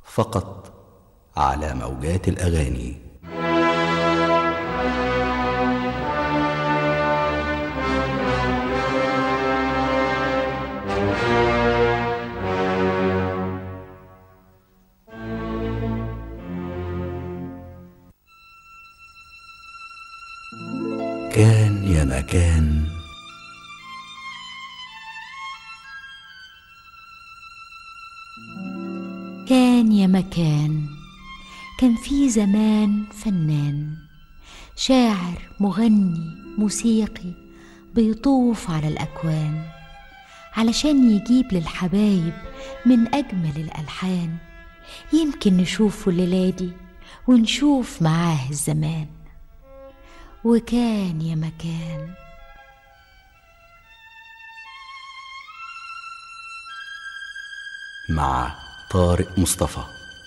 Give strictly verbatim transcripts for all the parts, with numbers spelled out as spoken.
فقط على موجات الأغاني. كان يا مكان. كان يا مكان، كان في زمان فنان شاعر مغني موسيقي بيطوف على الأكوان علشان يجيب للحبايب من أجمل الألحان. يمكن نشوفه الليلة دي ونشوف معاه الزمان. وكان يا مكان. مع طارق مصطفى.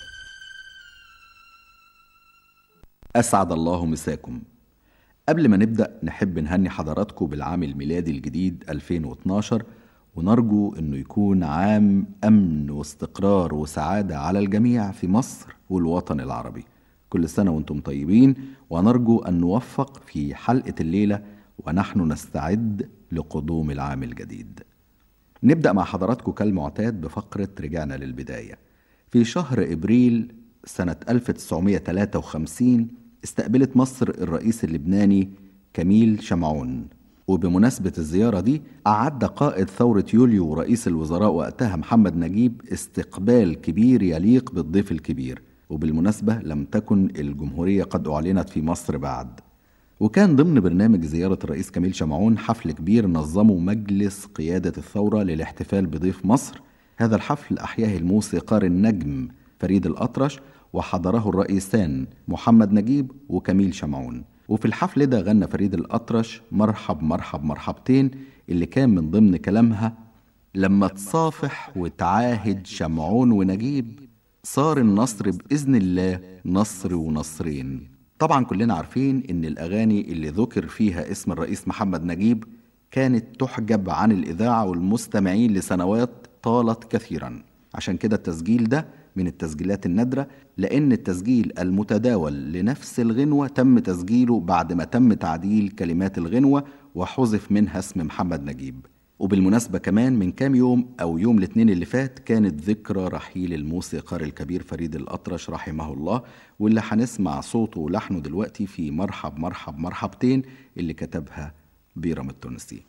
أسعد الله مساكم. قبل ما نبدأ نحب نهني حضراتكم بالعام الميلادي الجديد ألفين واثناشر، ونرجو أنه يكون عام أمن واستقرار وسعادة على الجميع في مصر والوطن العربي. كل سنة وانتم طيبين، ونرجو أن نوفق في حلقة الليلة ونحن نستعد لقدوم العام الجديد. نبدأ مع حضراتكم كالمعتاد بفقرة رجعنا للبداية. في شهر إبريل سنة ألف وتسعمائة وثلاثة وخمسين استقبلت مصر الرئيس اللبناني كميل شمعون، وبمناسبة الزيارة دي أعد قائد ثورة يوليو ورئيس الوزراء وقتها محمد نجيب استقبال كبير يليق بالضيف الكبير. وبالمناسبة لم تكن الجمهورية قد أعلنت في مصر بعد. وكان ضمن برنامج زيارة الرئيس كميل شمعون حفل كبير نظمه مجلس قيادة الثورة للاحتفال بضيف مصر. هذا الحفل أحياه الموسيقار النجم فريد الأطرش، وحضره الرئيسان محمد نجيب وكميل شمعون. وفي الحفل ده غنى فريد الأطرش مرحب مرحب مرحبتين، اللي كان من ضمن كلامها: لما تصافح وتعاهد شمعون ونجيب صار النصر بإذن الله نصر ونصرين. طبعا كلنا عارفين ان الأغاني اللي ذكر فيها اسم الرئيس محمد نجيب كانت تحجب عن الإذاعة والمستمعين لسنوات طالت كثيرا. عشان كده التسجيل ده من التسجيلات النادرة، لأن التسجيل المتداول لنفس الغنوة تم تسجيله بعد ما تم تعديل كلمات الغنوة وحذف منها اسم محمد نجيب. وبالمناسبة كمان من كام يوم أو يوم الاثنين اللي فات كانت ذكرى رحيل الموسيقار الكبير فريد الأطرش رحمه الله، واللي هنسمع صوته ولحنه دلوقتي في مرحب مرحب مرحبتين اللي كتبها بيرم التونسي.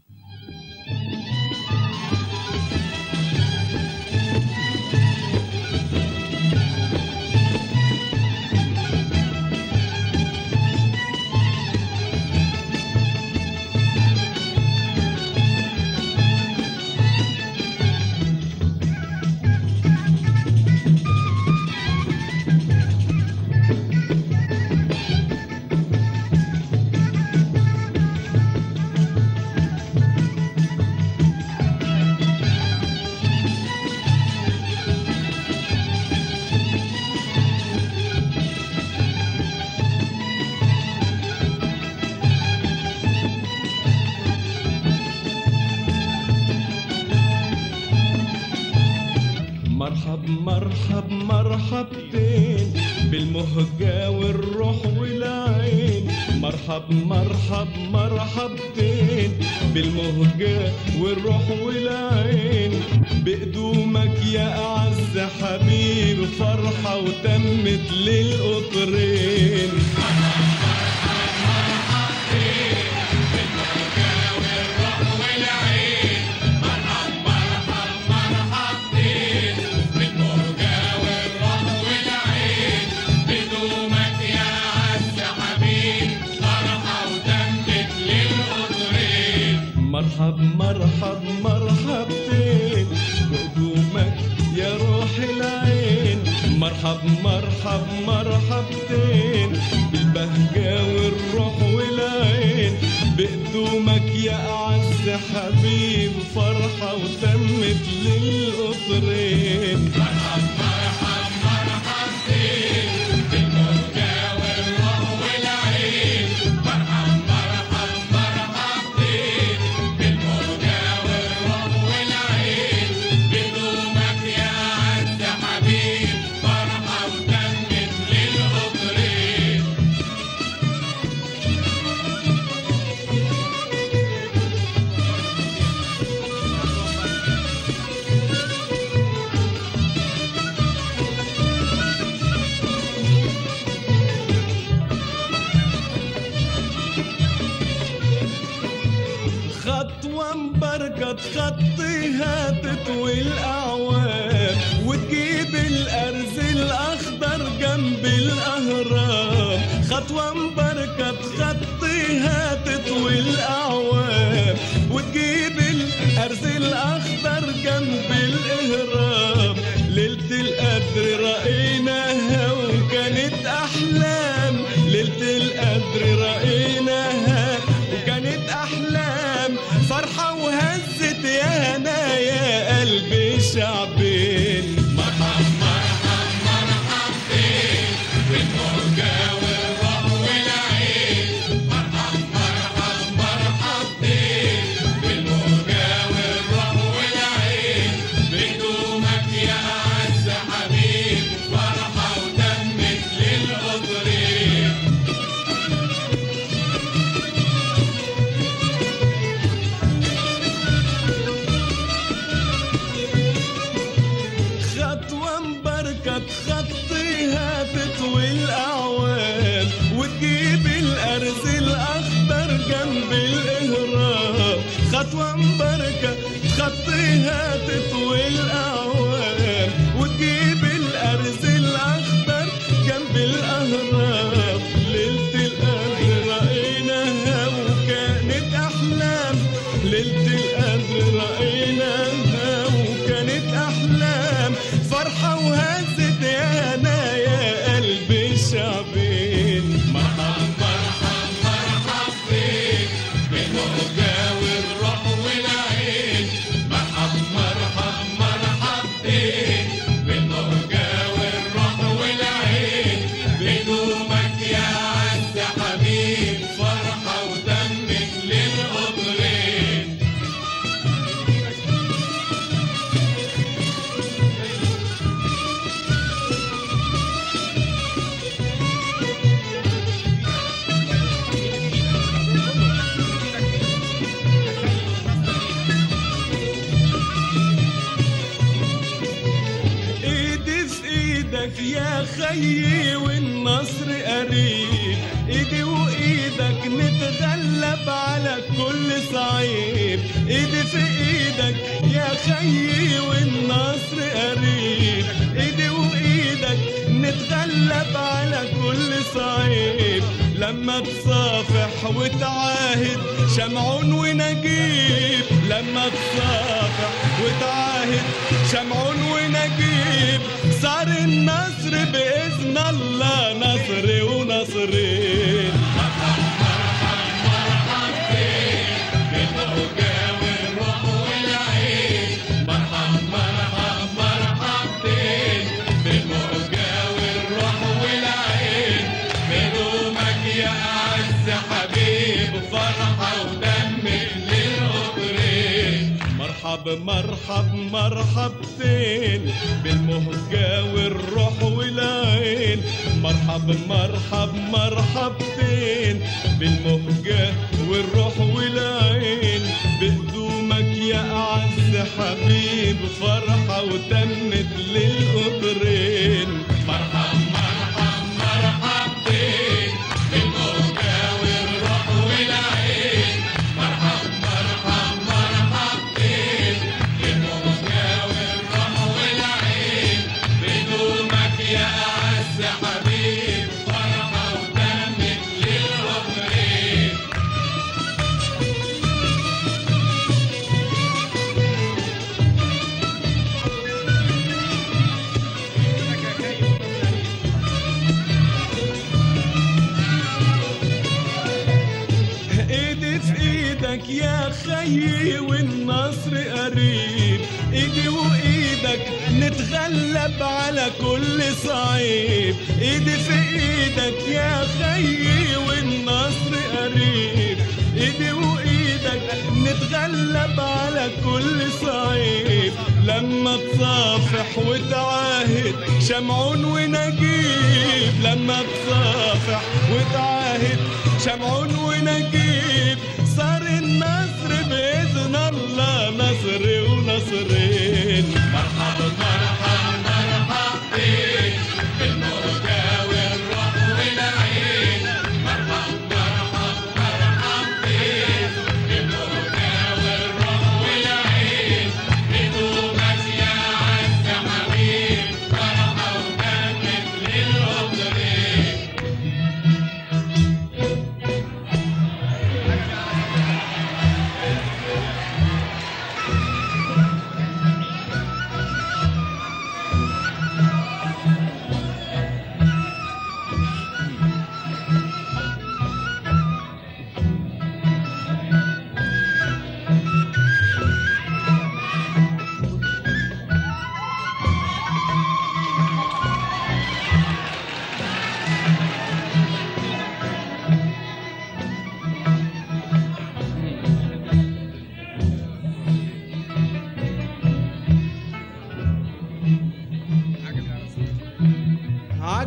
مرحب مرحب مرحبتين بالمهجة والروح والعين. مرحب مرحب مرحبتين بالمهجة والروح والعين. بقدومك يا أعز حبيب فرحة وتمت للقطرين. مرحب مرحب مرحبتين بقدومك يا روح العين. مرحب مرحب مرحبتين بالبهجة والروح والعين. بقدومك يا أعز حبيب فرحة وتمت للقطرين. مرحب مرحب مرحبتين بالبهجة والروح والعين. مرحب مرحب مرحبتين بالبهجة والروح والعين. بقدومك يا أعز حبيب تطوي الأعوام وتجيب الأرز الأخضر جنب الأهرام، خطوة مباركة تخطيها تطوي الأعوام وتجيب الأرز الأخضر جنب الإهرام. ليلة القدر رأيناها وكانت أحلام، ليلة القدر رأيناها وكانت أحلام، فرحة وهزت يا هنا يا قلبي شعبين. مرحب مرحب مرحب بيك بالموجة والروح والعين، مرحب مرحب مرحب بيك بالموجة والروح والعين، بدومك يا أعز حبيب فرحة وتمت للقطرين. خطوة مباركة تخطيها تطوي الأعوام وتجيب الأرز الأخضر جنب الإهرام، خطوة مباركة تخطيها تطوي الأعوام وتجيب الأرز الأخضر جنب الأهرام. ليلة القدر رأيناها وكانت أحلام، ليلة القدر رأيناها وكانت أحلام، فرحة وهزت يا أنا يا قلبي شعبين. مرحب مرحب مرحب بيك بالموجة والروح والعين، مرحب مرحب مرحب بيك بالموجة والروح والعين، بدومك يا أعز حبيب فرحة وتمت للقطرين. ايدي في ايدك يا خيي والنصر قريب، ايدي وايدك نتغلب على كل صعيب، ايدي في ايدك يا خيي والنصر قريب، ايدي وايدك نتغلب على كل صعيب. لما تصافح وتعاهد شمعون ونجيب، لما تصافح وتعاهد شمعون ونجيب، صار النصر بإذن الله نصر ونصرين. مرحب مرحب مرحب بيك بالموجة والروح والعين، مرحب مرحب مرحب بيك بالموجة والروح والعين، بدومك يا أعز حبيب فرحة ودمك للقطرين. مرحب مرحب مرحبتين بالمهجة والروح والعين، مرحب مرحب مرحبتين بالمهجة والروح والعين، بقدومك يا أعز حبيب فرحة وتمت للقطرين. مرحب مرحب مرحب بيك بالموجة والروح والعين، مرحب مرحب مرحب بيك بالموجة والروح والعين، بدومك يا أعز حبيب فرحة وتمت للقطرين. ايدي في ايدك يا خيي والنصر قريب، ايدي وايدك نتغلب على كل صعيب، ايدي في ايدك يا خيي والنصر قريب، ايدي وايدك نتغلب على كل صعيب. لما تصافح وتعاهد شمعون ونجيب، لما تصافح وتعاهد شمعون ونجيب، صار النصر بإذن الله نصر ونصرين. مرحب مرحب مرحب بيك بالموجة والروح والعين، مرحب مرحب مرحب بيك بالموجة والروح والعين، بدومك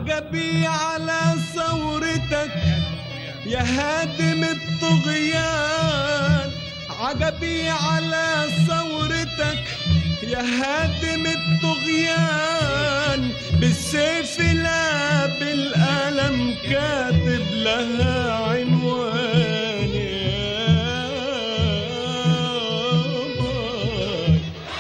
عجبي على ثورتك يا هادم الطغيان، عجبي على ثورتك يا هادم الطغيان، بالسيف لا بالقلم كاتب لها عنوان يا باي.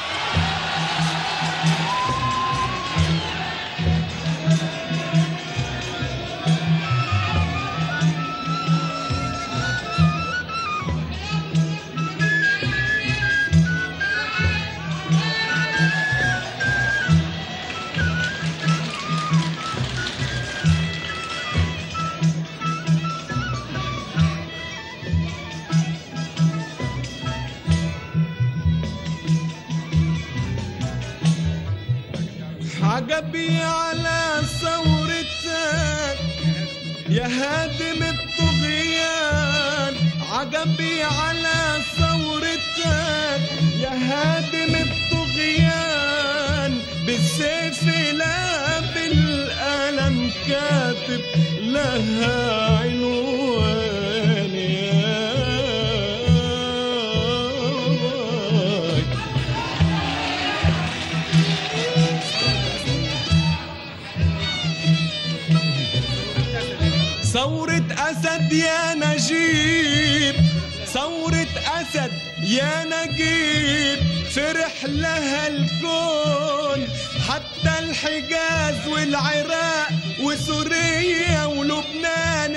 عجبي على ثورتك يا هادم الطغيان، عجبي على ثورتك يا هادم الطغيان، بالسيف لا بالقلم كاتب لها عنوان يا باي. ثورة أسد يا نجيب، ثورة أسد يا نجيب، فرح لها الكون حتى الحجاز والعراق وسوريا ولبنان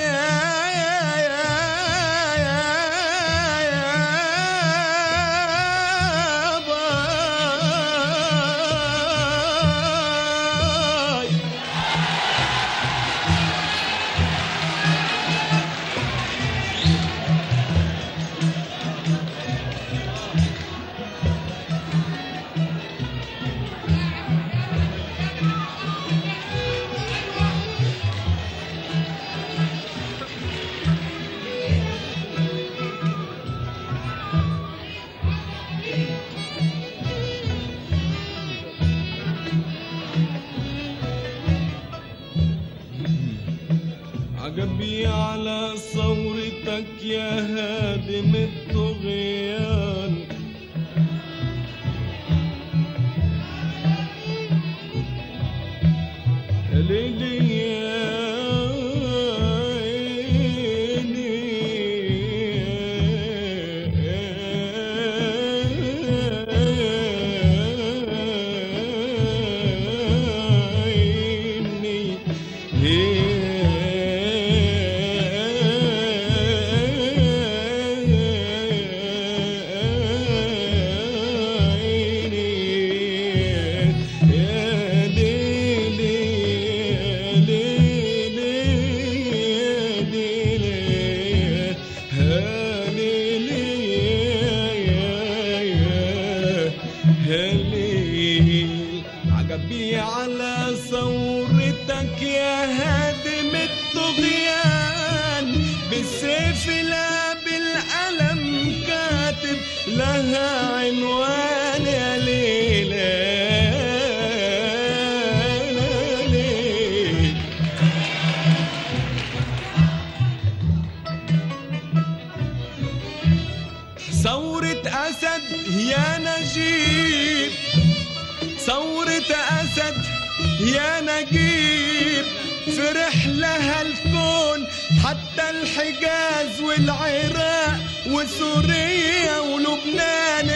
عجبي على ثورتك يا هادم الطغيان، يا ليلي يا عجبي على ثورتك يا هادم الطغيان، بالسيف لا بالقلم كاتب لها عنوان يا ليلى ثورة أسد يا نجيب، ثورة أسد يا نجيب، فرح لها الكون حتى الحجاز والعراق وسوريا ولبنان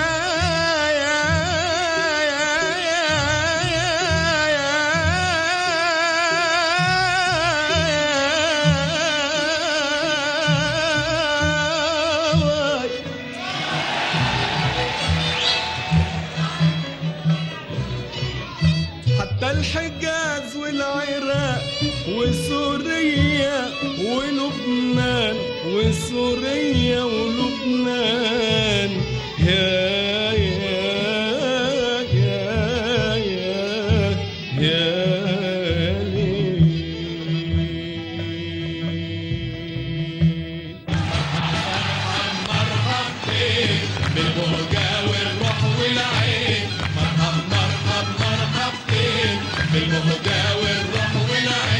الحجاز والعراق وسوريا ولبنان وسوريا ولبنان يا يا يا يا يا ليل. مرحب بيك بالموجة والروح والعين، مرحب مرحب مرحب بيك بالموجة والروح والعين.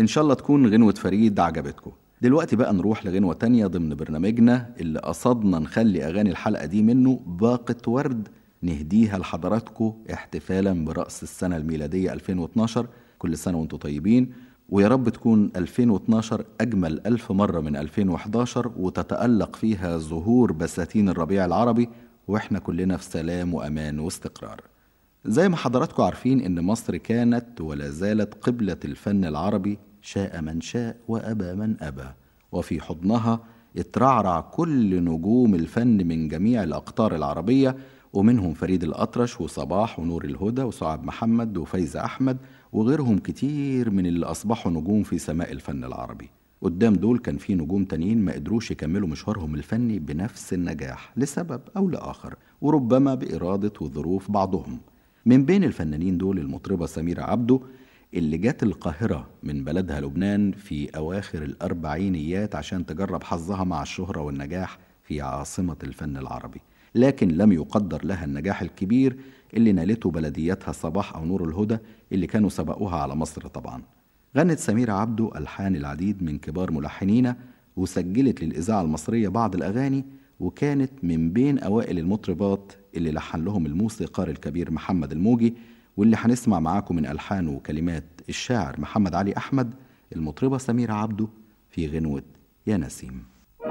شاء الله تكون غنوة فريد عجبتكم. دلوقتي بقى نروح لغنوة تانية ضمن برنامجنا اللي قصدنا نخلي أغاني الحلقة دي منه باقة ورد نهديها لحضراتكم احتفالا برأس السنة الميلادية ألفين واثناشر. كل سنة وانتم طيبين، ويا رب تكون ألفين واثناشر أجمل ألف مرة من ألفين وحداشر، وتتألق فيها ظهور بساتين الربيع العربي وإحنا كلنا في سلام وأمان واستقرار. زي ما حضراتكم عارفين إن مصر كانت ولا زالت قبلة الفن العربي، شاء من شاء وأبى من أبى، وفي حضنها اترعرع كل نجوم الفن من جميع الأقطار العربية، ومنهم فريد الأطرش وصباح ونور الهدى وسعاد محمد وفايزة أحمد وغيرهم كتير من اللي أصبحوا نجوم في سماء الفن العربي. قدام دول كان في نجوم تانيين ما قدروش يكملوا مشوارهم الفني بنفس النجاح لسبب أو لآخر، وربما بإرادة وظروف بعضهم. من بين الفنانين دول المطربة سميرة عبده اللي جات القاهرة من بلدها لبنان في أواخر الأربعينيات عشان تجرب حظها مع الشهرة والنجاح في عاصمة الفن العربي، لكن لم يقدر لها النجاح الكبير اللي نالته بلدياتها صباح أو نور الهدى اللي كانوا سبقوها على مصر طبعا. غنت سميرة عبده ألحان العديد من كبار ملحنين، وسجلت للإذاعة المصرية بعض الأغاني، وكانت من بين أوائل المطربات اللي لحن لهم الموسيقار الكبير محمد الموجي، واللي هنسمع معاكم من ألحان وكلمات الشاعر محمد علي أحمد المطربة سميرة عبده في غنوة يا نسيم.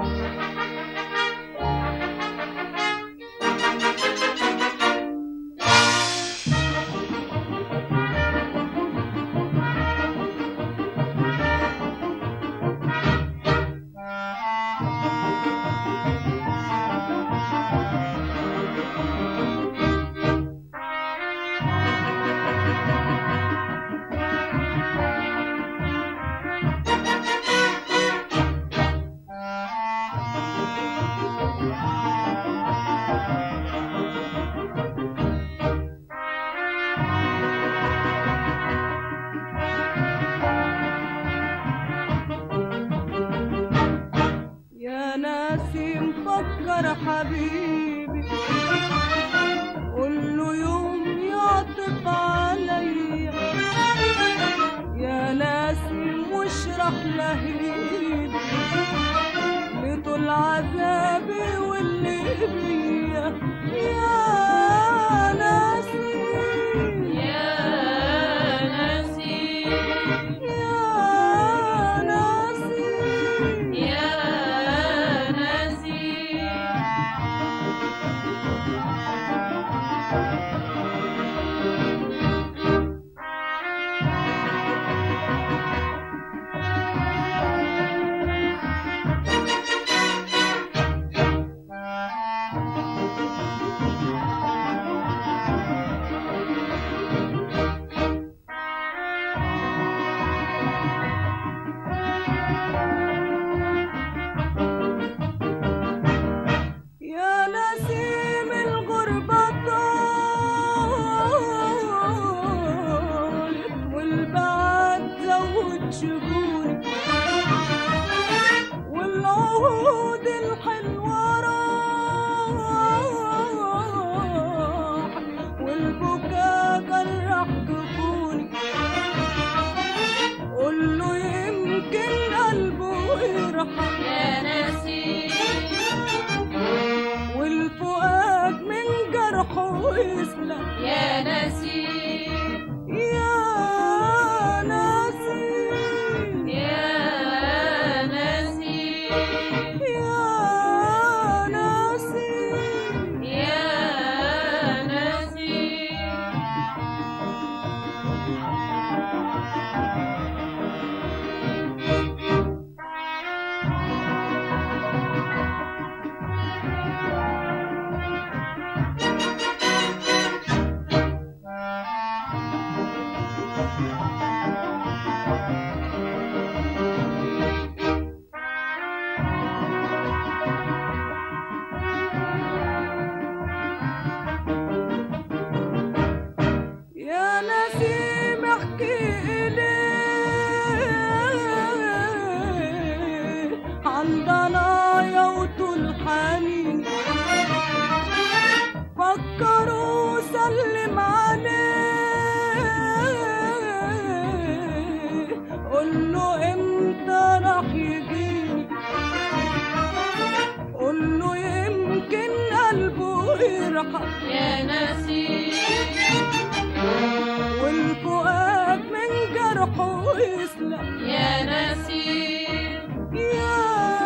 فكر حبيبي قول له يوم يعطف عليا يا ناسي واشرح له ايدي لطول عذابي واللي بيا يا ناسي يا ناسي يا ناسي يا ناسي والعهود الحلوة راح والبكا جرح جفوني قول له يمكن قلبه يرحم يا ناسي والفؤاد من جرحه يسلم يا ناسي يا ناسي يا ناسي يا ناسي يا ناسي ويرحم يا نسيم والفؤاد من جرحه يسلم يا نسيم يا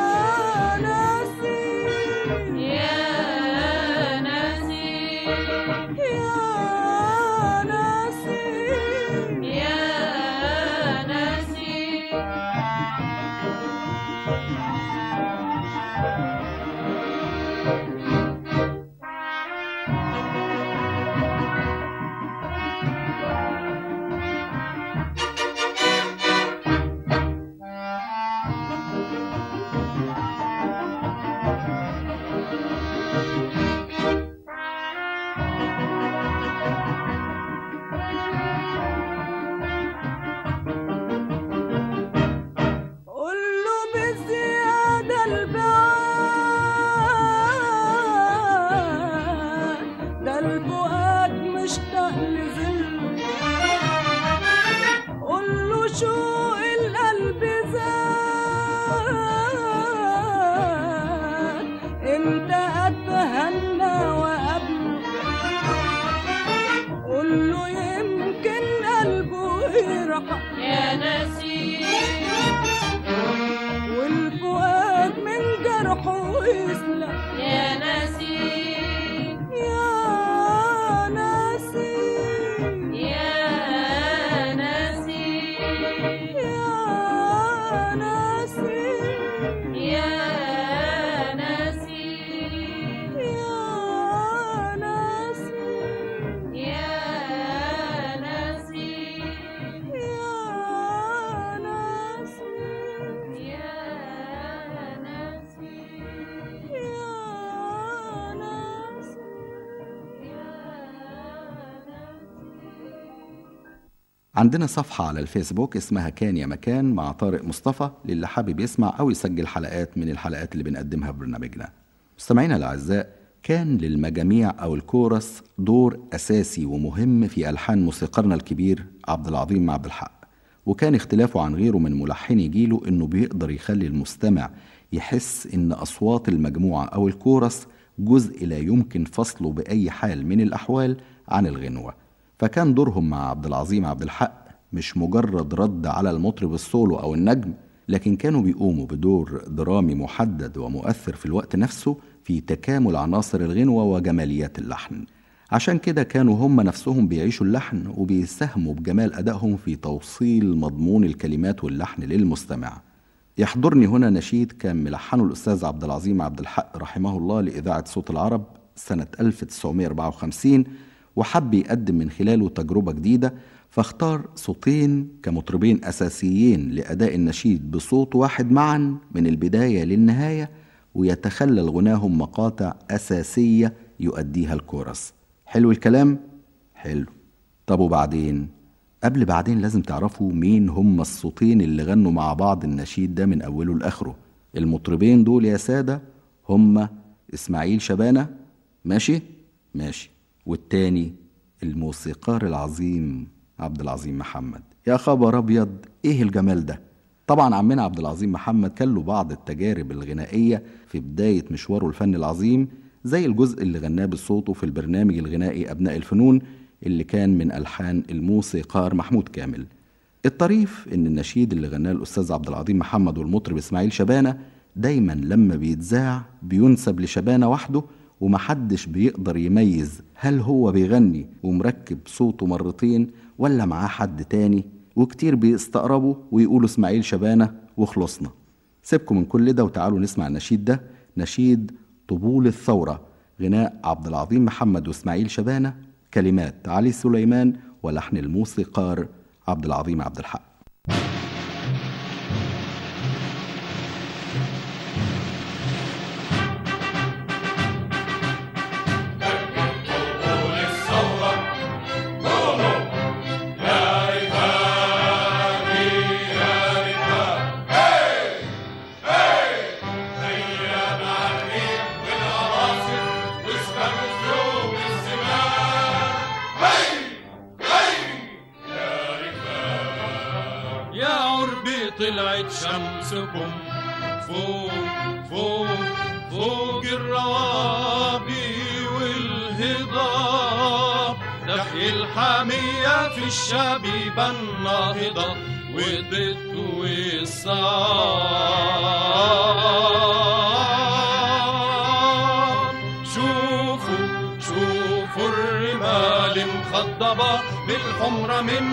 نسيم يا نسيم يا نسيم يا نسيم قول له بزيادة البعاد ده الفؤاد مشتاق لظله قول له شوق القلب زاد انت اتهنى وقبله قول له يمكن قلبه يرحم يا نسيم والفؤاد من جرحه يسلم يا نسيم يا نسيم يا نسيم يا نسيم يا نسيم يا نسيم يا نسيم يا نسيم يا نسيم يا نسيم عندنا صفحة على الفيسبوك اسمها كان يا مكان مع طارق مصطفى للي حابب يسمع أو يسجل حلقات من الحلقات اللي بنقدمها في برنامجنا. مستمعينا الأعزاء، كان للمجاميع أو الكورس دور أساسي ومهم في ألحان موسيقارنا الكبير عبد العظيم عبد الحق، وكان اختلافه عن غيره من ملحني جيله إنه بيقدر يخلي المستمع يحس إن أصوات المجموعة أو الكورس جزء لا يمكن فصله بأي حال من الأحوال عن الغنوة. فكان دورهم مع عبد العظيم عبد الحق مش مجرد رد على المطرب السولو أو النجم، لكن كانوا بيقوموا بدور درامي محدد ومؤثر في الوقت نفسه في تكامل عناصر الغنوة وجماليات اللحن. عشان كده كانوا هم نفسهم بيعيشوا اللحن وبيساهموا بجمال أدائهم في توصيل مضمون الكلمات واللحن للمستمع. يحضرني هنا نشيد كان ملحنه الأستاذ عبد العظيم عبد الحق رحمه الله لإذاعة صوت العرب سنة ألف وتسعمائة وأربعة وخمسين، وحب يقدم من خلاله تجربة جديدة، فاختار صوتين كمطربين أساسيين لأداء النشيد بصوت واحد معا من البداية للنهاية، ويتخلل غناهم مقاطع أساسية يؤديها الكورس. حلو الكلام؟ حلو. طب وبعدين؟ قبل بعدين لازم تعرفوا مين هم الصوتين اللي غنوا مع بعض النشيد ده من أوله لآخره. المطربين دول يا سادة هم إسماعيل شبانة، ماشي؟ ماشي. والتاني الموسيقار العظيم عبد العظيم محمد. يا خبر أبيض، إيه الجمال ده! طبعا عمنا عبد العظيم محمد كان له بعض التجارب الغنائية في بداية مشواره الفني العظيم، زي الجزء اللي غناه بصوته في البرنامج الغنائي أبناء الفنون اللي كان من ألحان الموسيقار محمود كامل. الطريف إن النشيد اللي غناه الأستاذ عبد العظيم محمد والمطرب إسماعيل شبانة دايما لما بيتذاع بينسب لشبانة وحده، ومحدش بيقدر يميز هل هو بيغني ومركب صوته مرتين ولا معاه حد تاني، وكتير بيستقربوا ويقولوا إسماعيل شبانة وخلصنا. سيبكم من كل ده وتعالوا نسمع النشيد ده، نشيد طبول الثورة، غناء عبد العظيم محمد وإسماعيل شبانة، كلمات علي سليمان ولحن الموسيقار عبد العظيم عبد الحق. طلعت شمسكم فوق فوق فوق الروابي والهيام، الهضاب، تحيي الحامية في الشبيبة الناهضة وضد والصعب. شوفوا شوفوا الرمال مخضبة بالحمرة من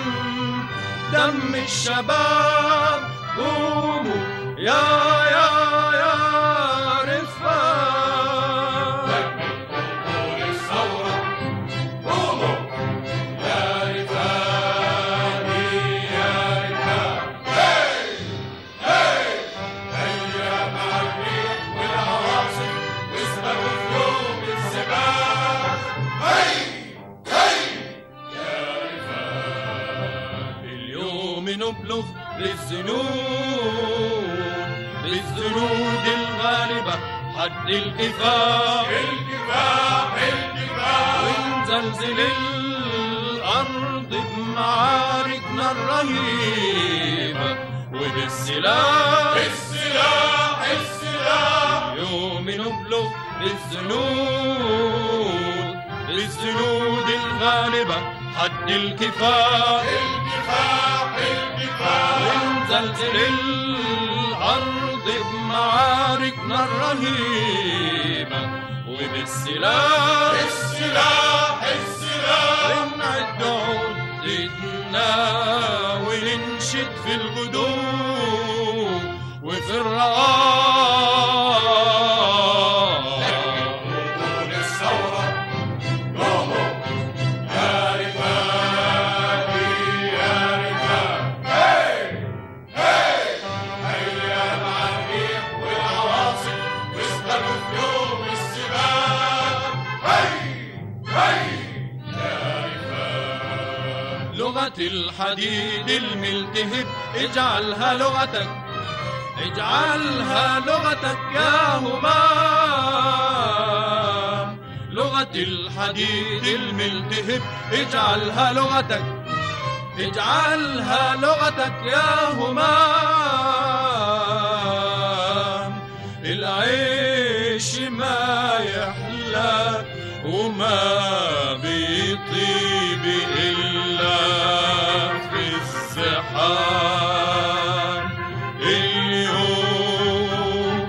دم الشباب. قوموا يا يا يا رفاق، نكمل الثورة. قوموا يا رفاقي يا رفاق. هي هي هيا مع الريح والعواصف واسبقوا في يوم السباق. هي هي يا رفاق. اليوم نبلغ بالزنود بالزنود الغالبة حد الكفاح الكفاح الكفاح. ونزلزل الأرض بمعاركنا الرهيبة وبالسلاح السلاح السلاح. يوم نبلغ بالزنود بالزنود الغالبة حد الكفاح الكفاح الكفاح. ونزلزل الأرض بمعاركنا الرهيبة وبالسلاح السلاح السلاح. ونعد عدتنا وننشد في الغدو وفي الرعاة. نكون الثورة. قوموا يا رفاقي يا رفاق. هي هي هيا مع الريح والعواصف واسبقوا في يوم السباق. هي هي يا رفاق. لغة الحديد الملتهب اجعلها لغتك اجعلها لغتك يا همام. لغة الحديد الملتهب اجعلها لغتك اجعلها لغتك يا همام. العيش ما يحلى وما بيطيب إلا في الزحام. اليوم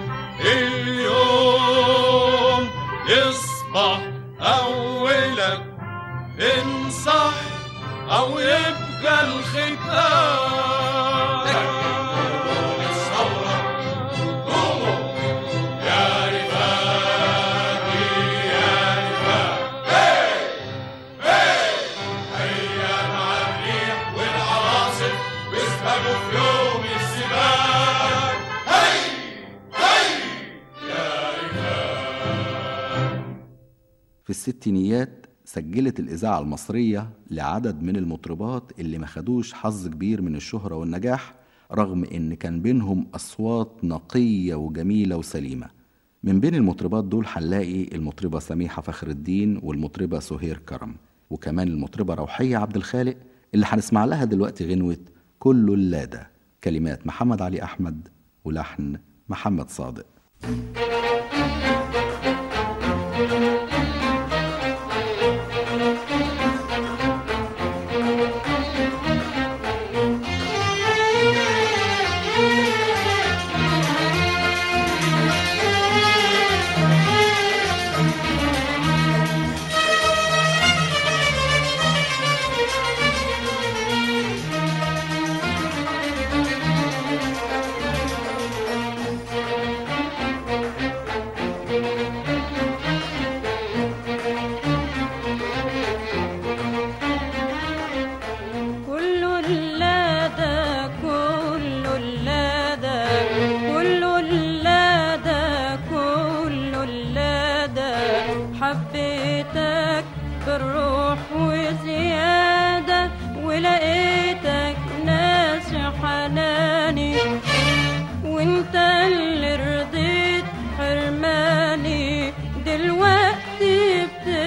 اليوم يصبح أولك انصح أو يبقى الختام. نكون الثورة. قوموا يا رفاقي يا رفاق. هي هي هيا مع الريح والعواصف واسبقوا في يوم السباق. هي هي يا رفاق. في الستينيات سجلت الإذاعة المصرية لعدد من المطربات اللي ما خدوش حظ كبير من الشهرة والنجاح، رغم إن كان بينهم أصوات نقية وجميلة وسليمة. من بين المطربات دول هنلاقي المطربة سميحة فخر الدين والمطربة سهير كرم، وكمان المطربة روحية عبد الخالق اللي هنسمع لها دلوقتي غنوة كل اللادة، كلمات محمد علي أحمد ولحن محمد صادق. حبيتك بالروح وزيادة ولقيتك ناس حناني، وانت اللي رضيت حرماني دلوقتي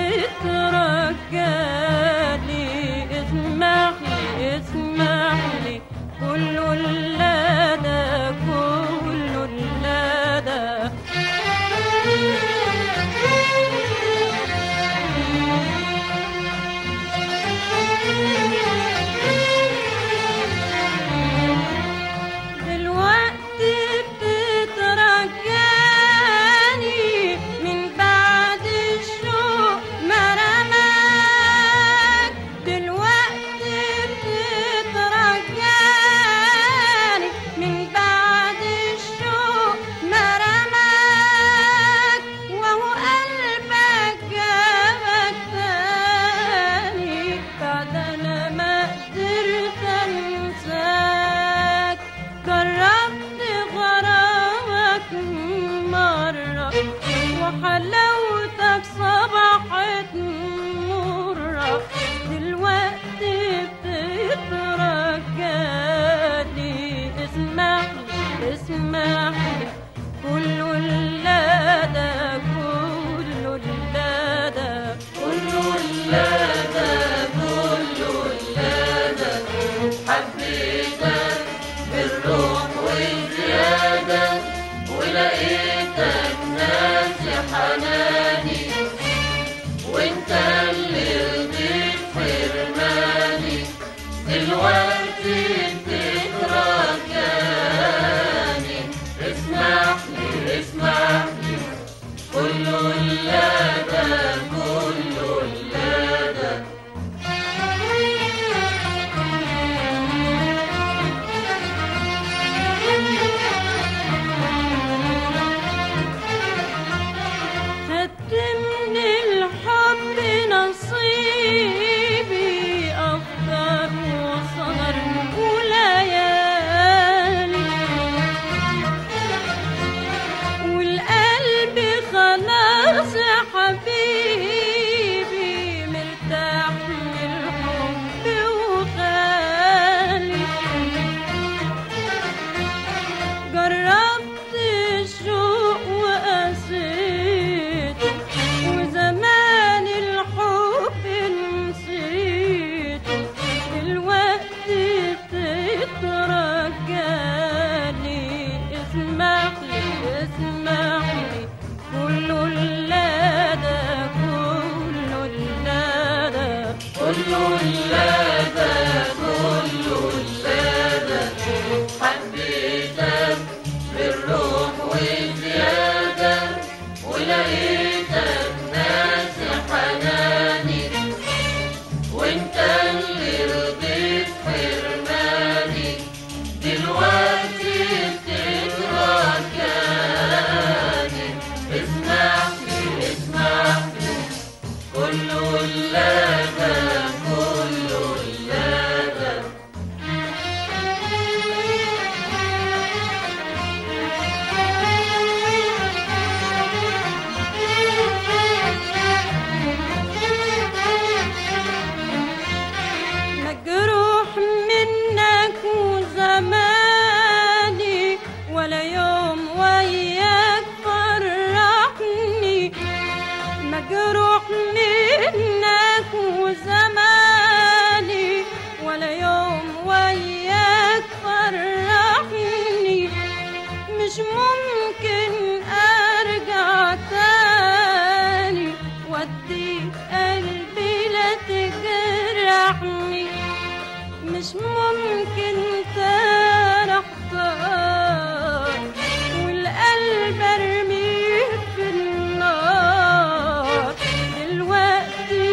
بتترجالي. اسمح لي اسمح لي كل اللادة كل اللادة وحلاوتك صبحت مرة دلوقتي بتترجالي. اسمحلي اسمحلي كله اللادا كله اللادا كله اللادا كله اللادا حبيتك بالروح والزيادة ولقيتك ناسي حناني وانت اللي رضيت حرماني دلوقتي بتترجاني. اسمحلي اسمحلي كله اللادا كله اللادا خدت من الحب نصيبي أفكار وسهر وليالي والقلب خلاص يا حبيبي مرتاح من الحب وخالي. جربت الشوق وقسيته وزمان الحب نسيته دلوقتي بتترجاني. اسمحلي اسمحلي كله اللادا كله اللادا كله اللادا كله اللادا حبيتك بالروح والزيادة ولقيتك ناسي حناني وانت اللي رضيت حرماني دلوقتي بتترجاني. اسمحلي اسمحلي كله اللادا كله اللادا مجروح منك وزماني ولا يوم وياك فرحني. مجروح منك وزماني ولا يوم وياك فرحني. مش ممكن ارجع تاني واديك قلبي لا تجرحني. مش ممكن تاني اختار والقلب ارميه في النار دلوقتي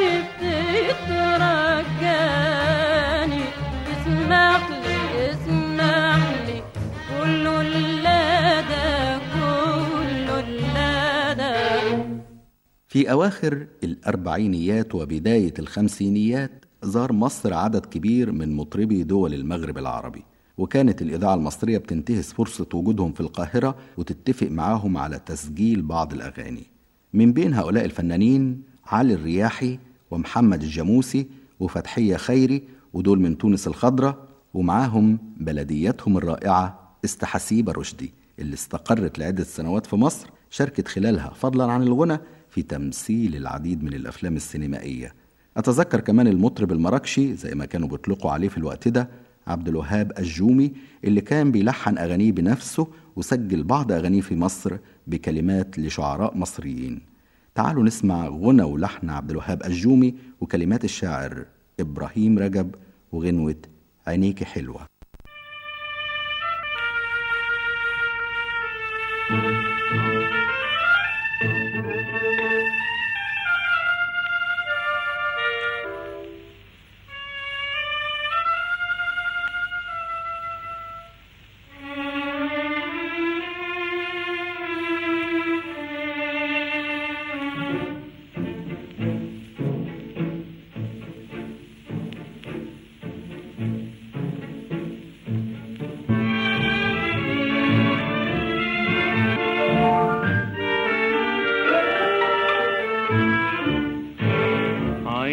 بتترجاني. اسمحلي اسمحلي كله اللادا كله اللادا. في أواخر الأربعينيات وبداية الخمسينيات زار مصر عدد كبير من مطربي دول المغرب العربي، وكانت الإذاعة المصرية بتنتهز فرصة وجودهم في القاهرة وتتفق معاهم على تسجيل بعض الأغاني. من بين هؤلاء الفنانين علي الرياحي ومحمد الجاموسي وفتحية خيري، ودول من تونس الخضراء، ومعاهم بلدياتهم الرائعة استحسيبة رشدي اللي استقرت لعدة سنوات في مصر، شاركت خلالها فضلا عن الغنى في تمثيل العديد من الأفلام السينمائية. أتذكر كمان المطرب المراكشي زي ما كانوا بيطلقوا عليه في الوقت ده عبد الوهاب الجومي اللي كان بيلحن أغانيه بنفسه وسجل بعض أغانيه في مصر بكلمات لشعراء مصريين. تعالوا نسمع غنى ولحن عبد الوهاب الجومي وكلمات الشاعر إبراهيم رجب وغنوة عينيك حلوة.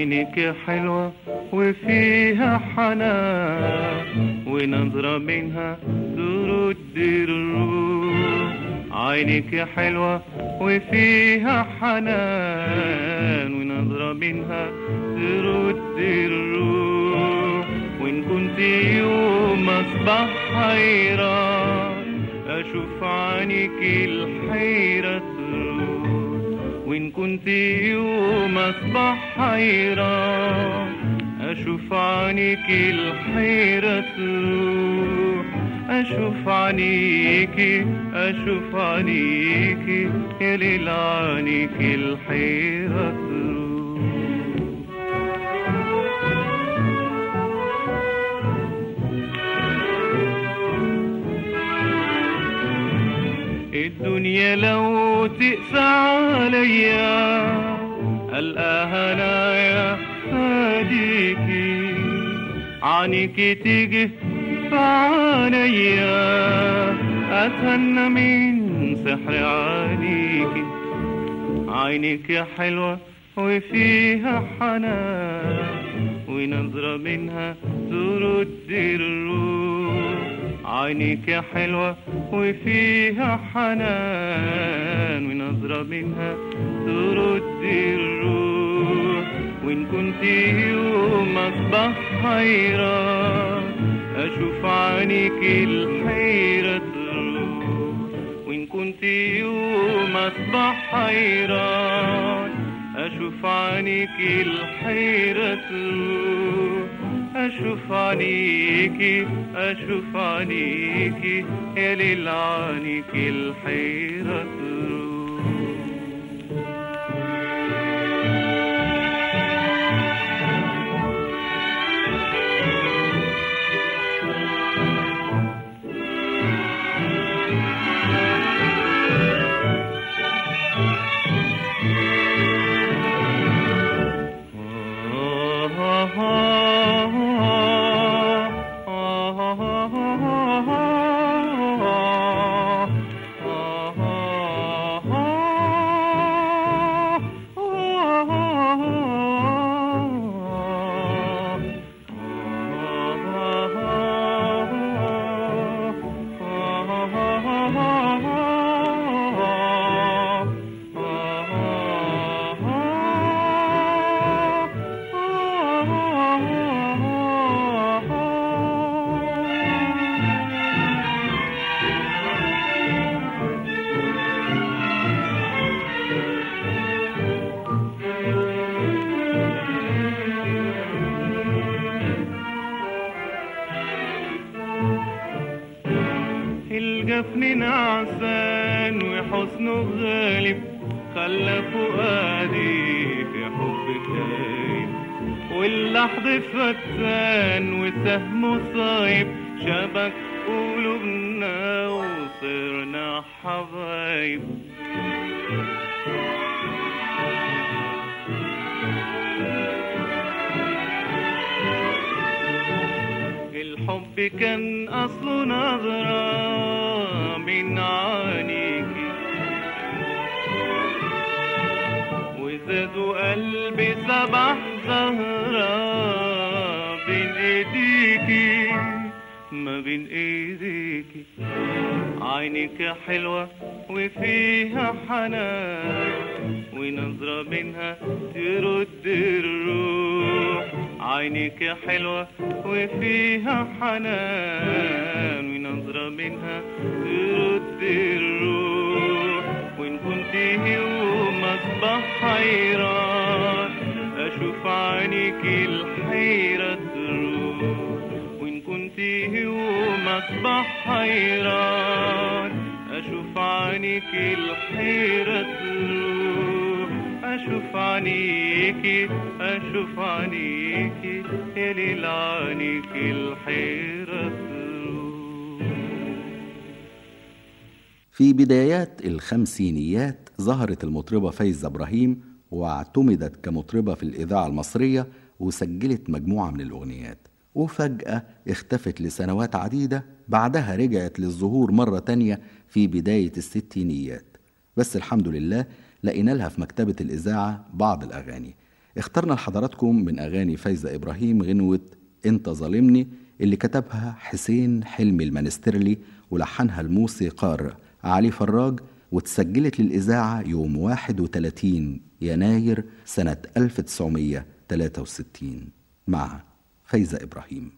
عينك حلوة وفيها حنان ونظرة منها ترد الروح. عينك حلوة وفيها حنان ونظرة منها ترد الروح. وإن كنت يوم أصبح حيران أشوف عينك الحيرة تروح. وإن كنت يوم أصبح حيران أشوف عينك الحيرة تروح. أشوف عينيكي أشوف عينيكي يا ليل عينيك الحيرة تروح. الدنيا لو تقسى عليا ألقاها أنا يا فاديكي. عينيكي تيجي فعليا أتهنى من سحر عينيكي. عينيك حلوة وفيها حنان ونظرة منها ترد الروح. عينيك حلوة وفيها حنان ونظرة منها ترد الروح. وإن كنت يوم أصبح حيران أشوف عينيك الحيرة تروح. وإن كنت يوم أصبح حيران أشوف عينيك الحيرة تروح. أشوف عينيكي أشوف عينيكي يا ليل عينيك الحيرة تروح. الجفن نعسان وحسنه غالب خلى فؤادي في حبك هايب. واللحظ فتان وسهمه صايب شبك قلوبنا وصرنا حبايب. الحب كان أصله نظرة من عينيكي وزادوا قلبي سبح زهرة بين ايديكي ما بين ايديكي. عينك حلوة وفيها حنان ونظرة منها ترد الروح. عينك حلوة وفيها حنان ونظرة منها ترد الروح. وإن كنت يوم أصبح حيران أشوف عينك الحيرة تروح. وإن كنت يوم أصبح حيران أشوف عينك الحيرة تروح. أشوف عينيكي أشوف عينيكي يا ليل عينيك الحيرة تروح. في بدايات الخمسينيات ظهرت المطربة فايزة إبراهيم واعتمدت كمطربة في الإذاعة المصرية وسجلت مجموعة من الأغنيات، وفجأة اختفت لسنوات عديدة. بعدها رجعت للظهور مرة تانية في بداية الستينيات، بس الحمد لله لقينا لها في مكتبة الإذاعة بعض الأغاني. اخترنا لحضراتكم من أغاني فايزة إبراهيم غنوة أنت ظالمني اللي كتبها حسين حلمي المنسترلي ولحنها الموسيقار علي فراج، واتسجلت للإذاعة يوم واحد وثلاثين يناير سنة ألف وتسعمائة وثلاثة وستين مع فايزة إبراهيم.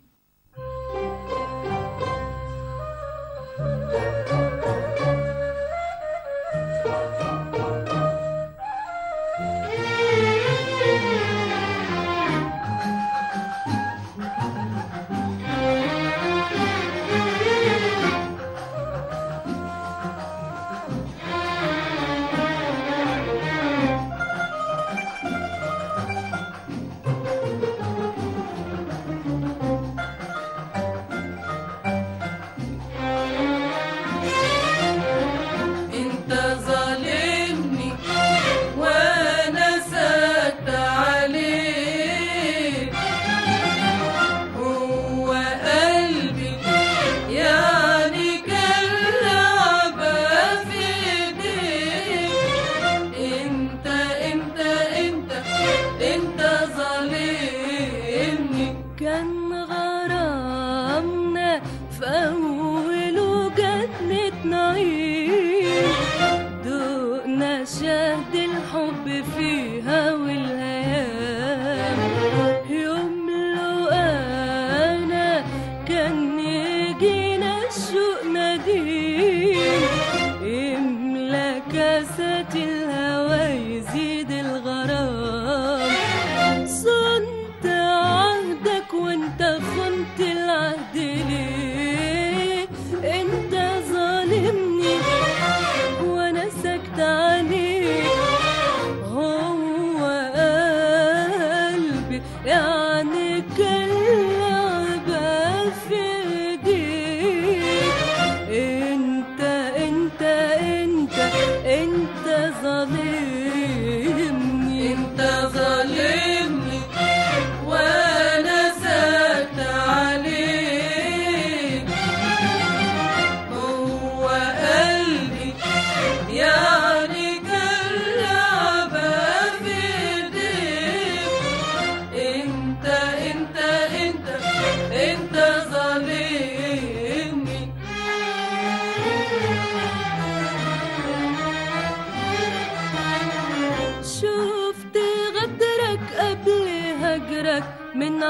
من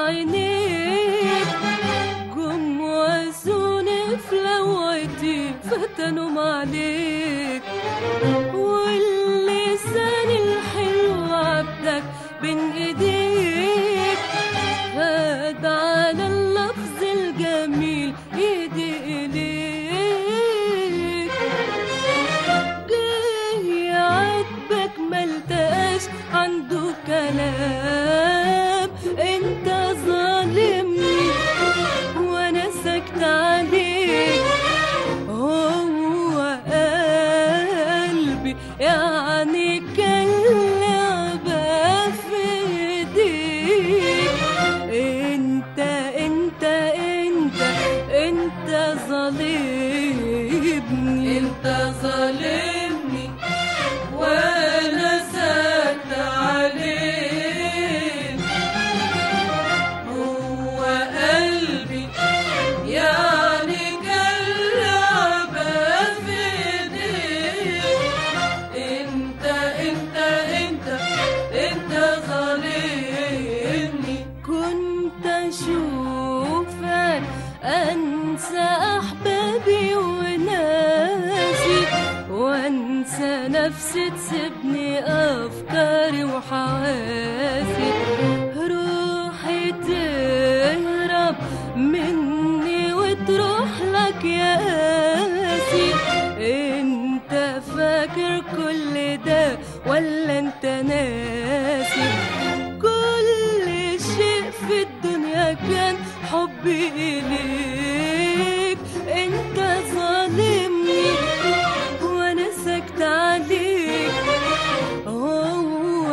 عينيك جم وزوني في لوعتي فتنوا عليك، واللسان الحلو عبدك بين ايديك خد على اللفظ الجميل ايدي اليك، جه يعاتبك ملتقاش عنده كلام، انت ظالمني وانا ساكت عليك، هو قلبي يعني كان لعبة في ايديك، انت انت انت انت ظالمني، انت ظالمني وانا ساكت عليك، هو قلبي يعني كان لعبة في ايديك، انت انت انت انت ظالمني، كنت اشوفك انسى احبابي وناسي، وانسى نفسي تسيبني افكاري وحواسي، روحي تهرب مني وتروح لك يا قاسي، انت فاكر كل ده ولا انت ناسي، كل شيء في الدنيا كان حبي إليك، انت ظالمني وانا ساكت عليك، هو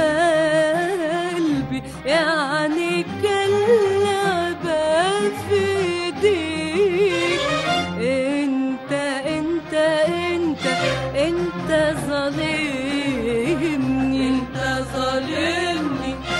قلبي يعني كان لعبة في ايديك، انت انت انت انت ظالمني، انت ظالمني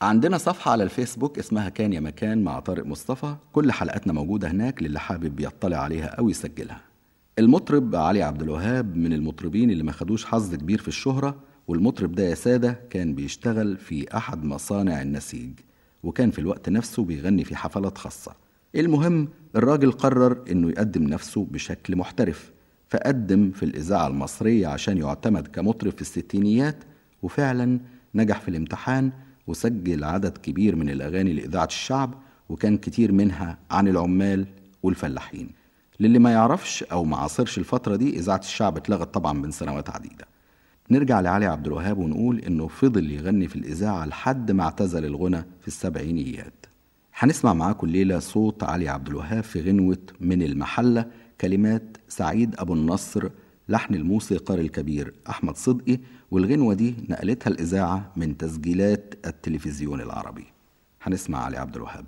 عندنا صفحة على الفيسبوك اسمها كان يا مكان مع طارق مصطفى، كل حلقاتنا موجودة هناك للي حابب يطلع عليها أو يسجلها. المطرب علي عبد الوهاب من المطربين اللي ما خدوش حظ كبير في الشهرة، والمطرب ده يا سادة كان بيشتغل في أحد مصانع النسيج، وكان في الوقت نفسه بيغني في حفلات خاصة. المهم الراجل قرر إنه يقدم نفسه بشكل محترف، فقدم في الإذاعة المصرية عشان يعتمد كمطرب في الستينيات، وفعلا نجح في الامتحان وسجل عدد كبير من الأغاني لإذاعة الشعب، وكان كتير منها عن العمال والفلاحين. للي ما يعرفش أو ما عاصرش الفترة دي، إذاعة الشعب اتلغت طبعا من سنوات عديدة. نرجع لعلي عبد الوهاب ونقول إنه فضل يغني في الإذاعة لحد ما اعتزل الغنى في السبعينيات. هنسمع معاكم الليلة صوت علي عبد الوهاب في غنوة من المحلة، كلمات سعيد أبو النصر، لحن الموسيقار الكبير أحمد صدقي، والغنوة دي نقلتها الإذاعة من تسجيلات التلفزيون العربي. هنسمع علي عبد الوهاب.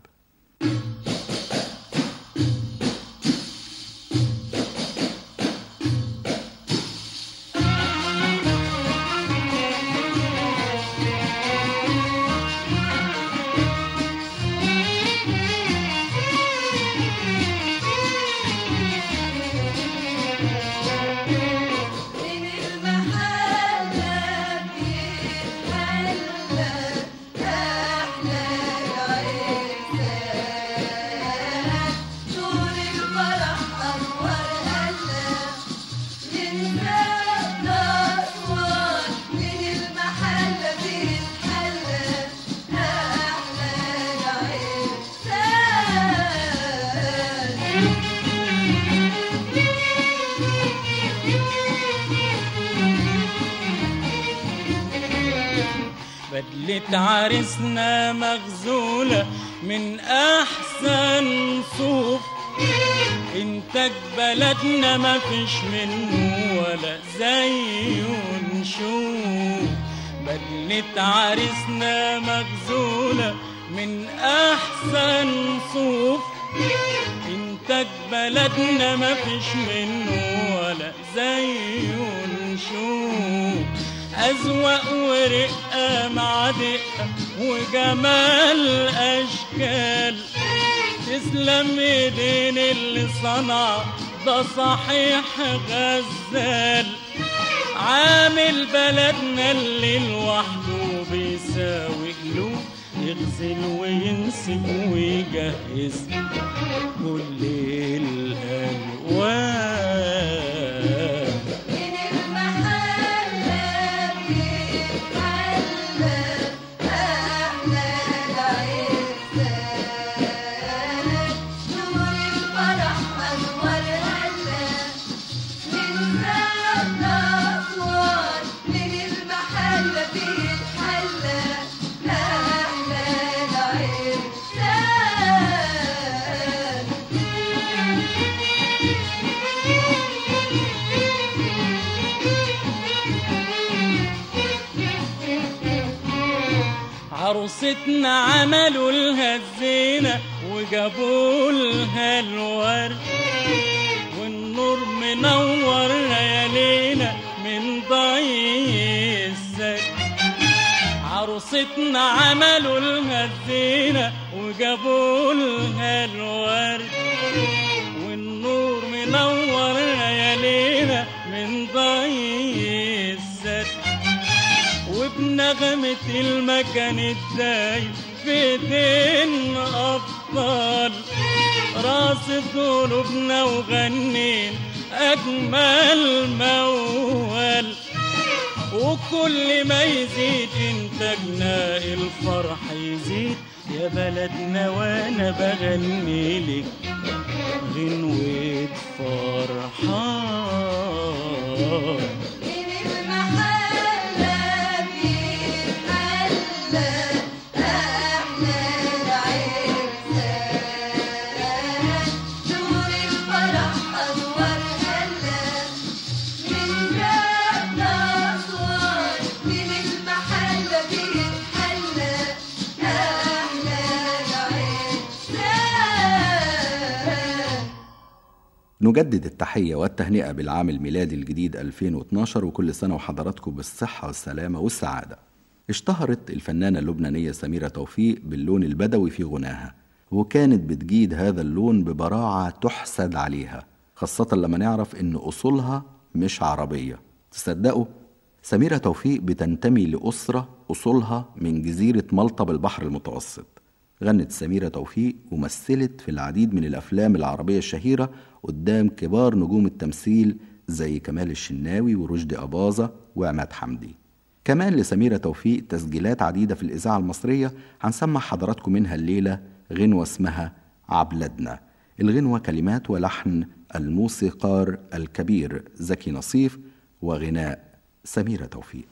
بدلة عرسنا مغزولة من أحسن صوف، إنتاج بلدنا ما فيش منه ولا زيه نشوف. بدلة عرسنا مغزولة من أحسن صوف، إنتاج بلدنا ما فيش منه ولا زيه نشوف. أزواق ورقة مع دقة وجمال أشكال، تسلم ايدين اللي صنع ده صحيح غزال. عامل بلدنا اللي لوحده بيساوي قلوب، يغزل وينسب ويجهز كل الألوان. عروستنا عملوا لها الزينة وجابوا لها الورد، والنور منور ليالينا من ضي السد. عروستنا عملوا لها الزينة وجابوا لها الورد، والنور منور ليالينا من ضي السد. وبنغمة المكان الدايم في ايدين أبطال، راس قلوبنا وغنين أجمل موال. وكل ما يزيد إنتاجنا الفرح يزيد، يا بلدنا وأنا بغني لك غنوة فرحان. نجدد التحية والتهنئة بالعام الميلادي الجديد ألفين واثناشر، وكل سنة وحضراتكم بالصحة والسلامة والسعادة. اشتهرت الفنانة اللبنانية سميرة توفيق باللون البدوي في غناها، وكانت بتجيد هذا اللون ببراعة تحسد عليها، خاصة لما نعرف إن أصولها مش عربية. تصدقوا؟ سميرة توفيق بتنتمي لأسرة أصولها من جزيرة مالطا بالبحر المتوسط. غنت سميرة توفيق ومثلت في العديد من الأفلام العربية الشهيرة قدام كبار نجوم التمثيل زي كمال الشناوي ورشدي أباظة وعماد حمدي. كمان لسميرة توفيق تسجيلات عديدة في الإذاعة المصرية، هنسمع حضراتكم منها الليلة غنوة اسمها عبلدنا. الغنوة كلمات ولحن الموسيقار الكبير زكي نصيف، وغناء سميرة توفيق.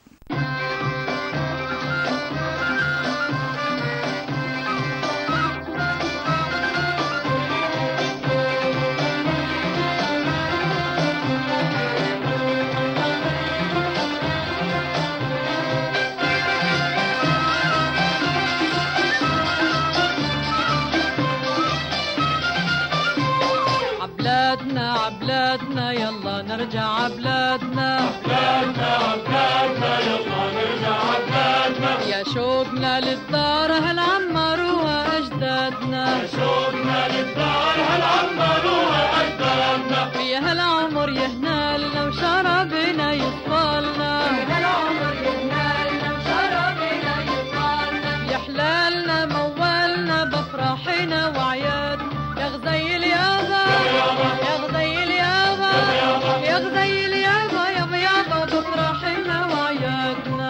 عبلادنا يلا نرجع عبلادنا، عبلادنا عبلادنا يلا نرجع عبلادنا، يا شوقنا للدار هل عمروها أجدادنا، يا شوقنا للدار هل عمروها أجدادنا، فيها العمر يهنالنا وشربنا يطفالنا، فيها العمر يهنالنا وشربنا يطفالنا، يا حلالنا موالنا بفرحنا وعيادنا، يا غزيل يابا يا غزيل يابا يا غزيل يابا يابا يابا بفرحنا وعيادنا.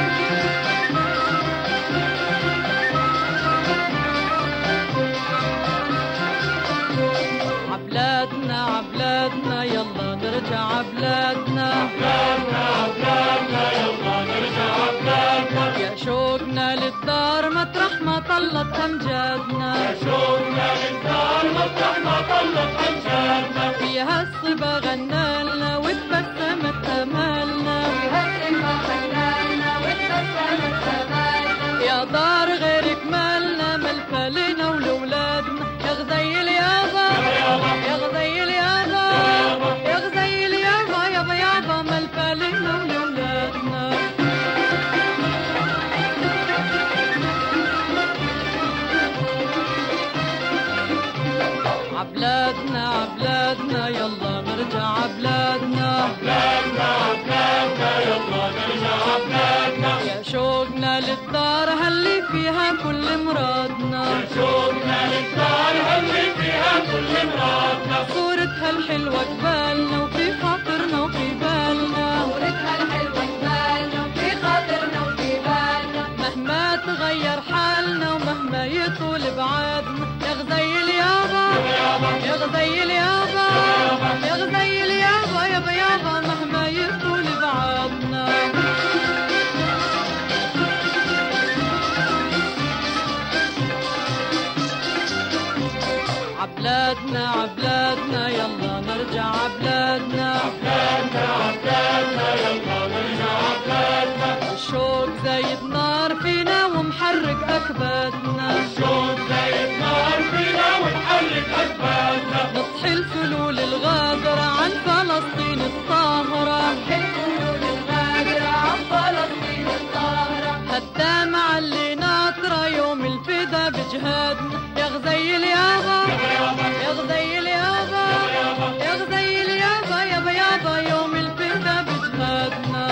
عبلادنا عبلادنا يلا نرجع عبلادنا، عبلادنا عبلادنا يلا نرجع عبلادنا، يا شوقنا للدار مطرح ما طلت أمجادنا، يا شوقنا للدار مطرح ما طلت أمجادنا، فيها الصبا غنالنا وتبسمت أمالنا، فيها الصبا غنالنا وتبسمت أمالنا، يا دار غيرك مالنا ملفى لنا ولولادنا، يا غزيل يابا يا غزيل يابا يا غزيل يابا يابا يابا ملفى لنا ولولادنا. عبلادنا عبلادنا يلا نرجع عبلادنا، عبلادنا عبلادنا يلا نرجع عبلادنا، يا شوقنا للدار هاللي فيها كل مرادنا، يا شوقنا للدار هاللي فيها كل مرادنا، صورتها الحلوة قبالنا وفي خاطرنا وفي بالنا، صورتها الحلوة قبالنا وفي خاطرنا وفي بالنا، مهما تغير حالنا ومهما يطول بعادنا، يا غزيل يابا يا غزيل يابا يا غزيل يابا يابا يابا مهما يطول بعادنا. عبلادنا عبلادنا يلا نرجع عبلادنا، عبلادنا عبلادنا يلا نرجع عبلادنا، الشوق زايد نار فينا ومحرق أكبادنا، الشوق زايد نار فينا ومحرق أكبادنا، نصحي الفلول الغادرة عن فلسطين الطاهرة، الفلول الغادرة عن فلسطين الطاهرة، هالدمعة اللي ناطرة يوم الفدا بجهادنا، يا غزيل يابا يا غزيل يابا يا غزيل يابا يابا يابا يوم الفدا بجهادنا.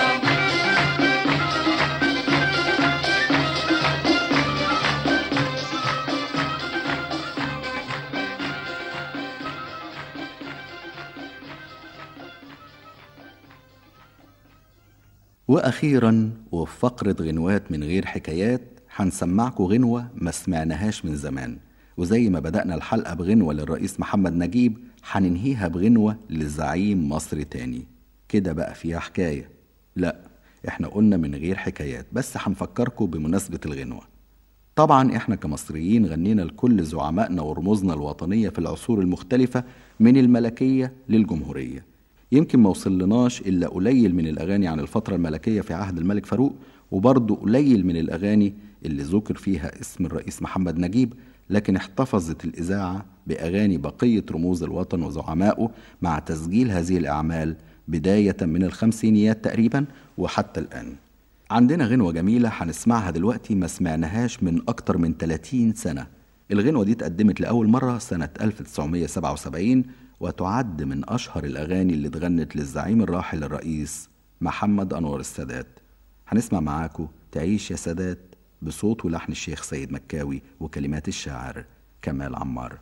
وأخيرا وفي فقرة غنوات من غير حكايات هنسمعكم غنوة ما سمعناهاش من زمان، وزي ما بدأنا الحلقة بغنوة للرئيس محمد نجيب هننهيها بغنوة لزعيم مصر تاني. كده بقى فيها حكاية؟ لا، احنا قلنا من غير حكايات، بس هنفكركم بمناسبة الغنوة. طبعا احنا كمصريين غنينا لكل زعمائنا ورموزنا الوطنية في العصور المختلفة من الملكية للجمهورية. يمكن ما وصلناش إلا قليل من الأغاني عن الفترة الملكية في عهد الملك فاروق، وبرضه قليل من الأغاني اللي ذكر فيها اسم الرئيس محمد نجيب، لكن احتفظت الإذاعة بأغاني بقية رموز الوطن وزعمائه مع تسجيل هذه الأعمال بداية من الخمسينيات تقريبا وحتى الآن. عندنا غنوة جميلة هنسمعها دلوقتي ما سمعناهاش من أكتر من ثلاثين سنة. الغنوة دي اتقدمت لأول مرة سنة ألف وتسعمية وسبعة وسبعين، وتعد من أشهر الأغاني اللي اتغنت للزعيم الراحل الرئيس محمد أنور السادات. هنسمع معاكم تعيش يا سادات بصوت ولحن الشيخ سيد مكاوي وكلمات الشاعر كمال عمار.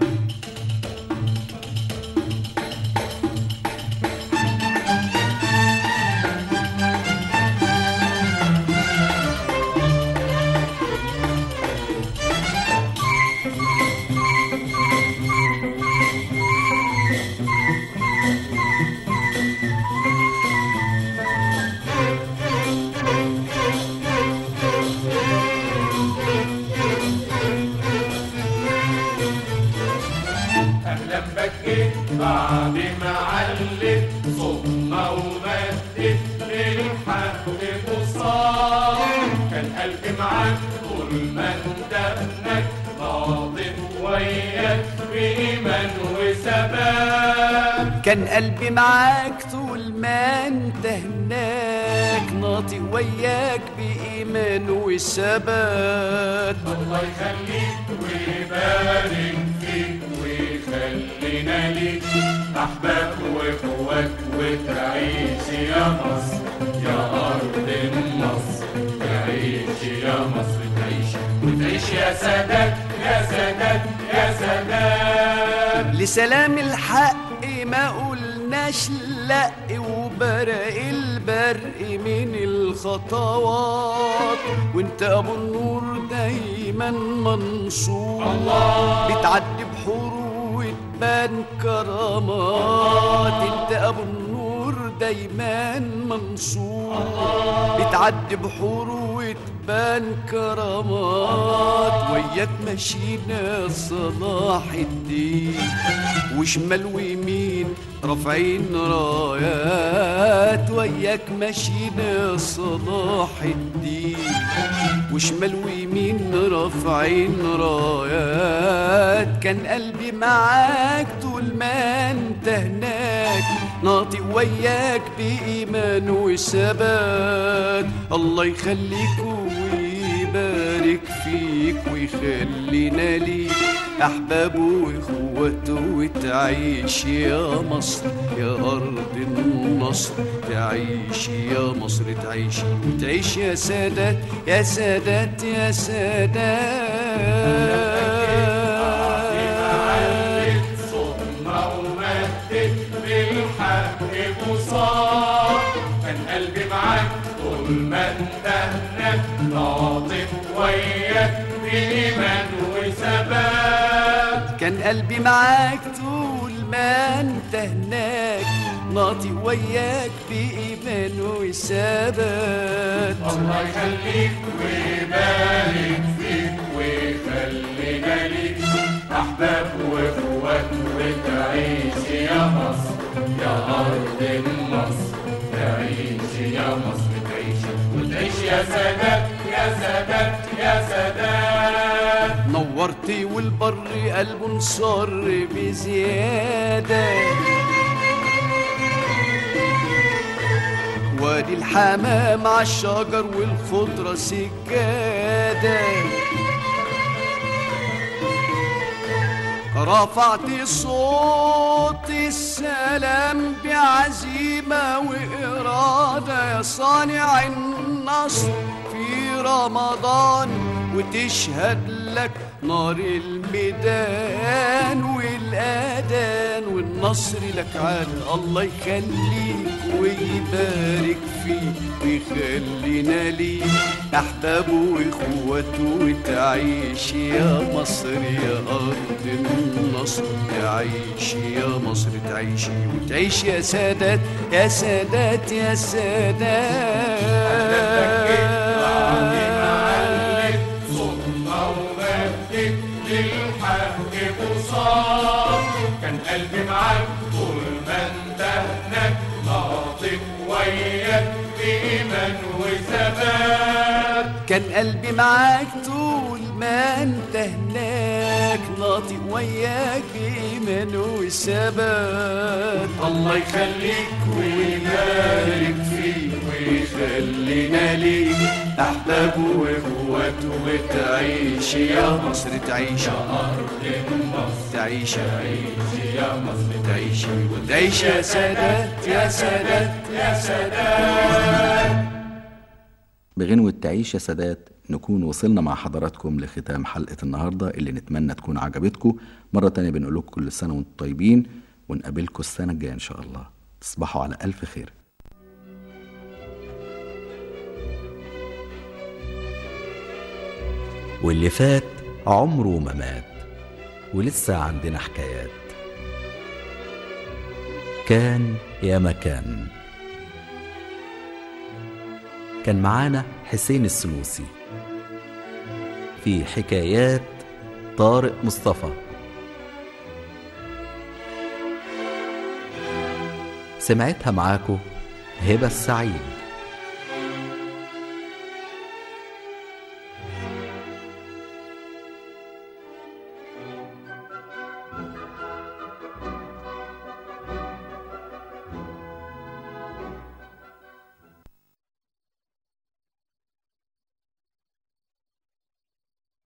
بعد ما علت صوتنا ومدت للحق قصار، كان قلبي معاك طول ما انت ابنك ناضت وياك بإيمان وثبات. كان قلبي معاك طول ما انت هناك ناطق وياك بإيمان وثبات. الله يخليك ويبارك فيك ويخلينا ليك أحباب وإخوات، وتعيش يا مصر يا أرض مصر، تعيش يا مصر تعيش وتعيش يا سادات يا سادات يا سادات. لسلام الحق ما قلناش لأ، وبرق البرق من الخطوات، وانت أبو النور دايما منصور الله، بتعدي بحور وتبان كرامات. انت أبو النور دايما منصور الله، بتعدي بحور وتبان كرامات. وياك ماشينا صلاح الدين، وشمال ويمين رافعين رايات. وياك ماشينا صلاح الدين، وشمال ويمين رافعين رايات. كان قلبي معاك طول ما انت هناك ناطق وياك بإيمان وثبات. الله يخليك ويبارك فيك ويخلينا ليك أحباب وإخوات، وتعيش يا مصر يا أرض النصر، تعيش يا مصر تعيش وتعيش يا سادات يا سادات يا سادات. كان قلبي معاك طول ما انت هناك ناطق وياك بإيمان وثبات. كان قلبي معاك طول ما انت هناك ناطق وياك بإيمان وثبات. الله يخليك ويبارك فيك ويخلينا ليك أحباب وإخوات، وتعيش يا مصر يا أرض مصر، تعيش يا مصر تعيش وتعيش يا سادات يا سادات يا سادات. نورتي والبر قلبه انصر بزيادة، وادي الحمام عالشجر والخضرة سجادة. رفعت صوت السلام بعزيمة وإرادة يا صانع النصر في رمضان، وتشهد لك نار الميدان والأذان والنصر لك عاد. الله يخليك ويبارك فيك ويخلينا ليك أحباب وإخوات، وتعيش يا مصر يا أرض النصر، تعيش يا مصر تعيش وتعيش يا سادات يا سادات يا سادات. كان قلبي معاك طول ما انت هناك ناطق وياك بإيمان وثبات. كان قلبي معاك طول ما انت هناك وياك ناطق وياك إيمان والثبات. الله يخليك ويبارك فيك ويخلينا ليك أحباب وإخوات وتعيش يا مصر تعيش يا أرض مصر تعيش تعيش يا مصر تعيش وتعيش يا سادات يا سادات يا سادات. بغنوة تعيش يا سادات نكون وصلنا مع حضراتكم لختام حلقة النهاردة اللي نتمنى تكون عجبتكم. مرة تانية بنقول لكم كل سنة وانتم طيبين، ونقابلكم السنة الجاية إن شاء الله. تصبحوا على ألف خير. واللي فات عمره ما مات، ولسه عندنا حكايات. كان يا مكان. كان معانا حسين السنوسي في حكايات طارق مصطفى. سمعتها معاكو هبة السعيد.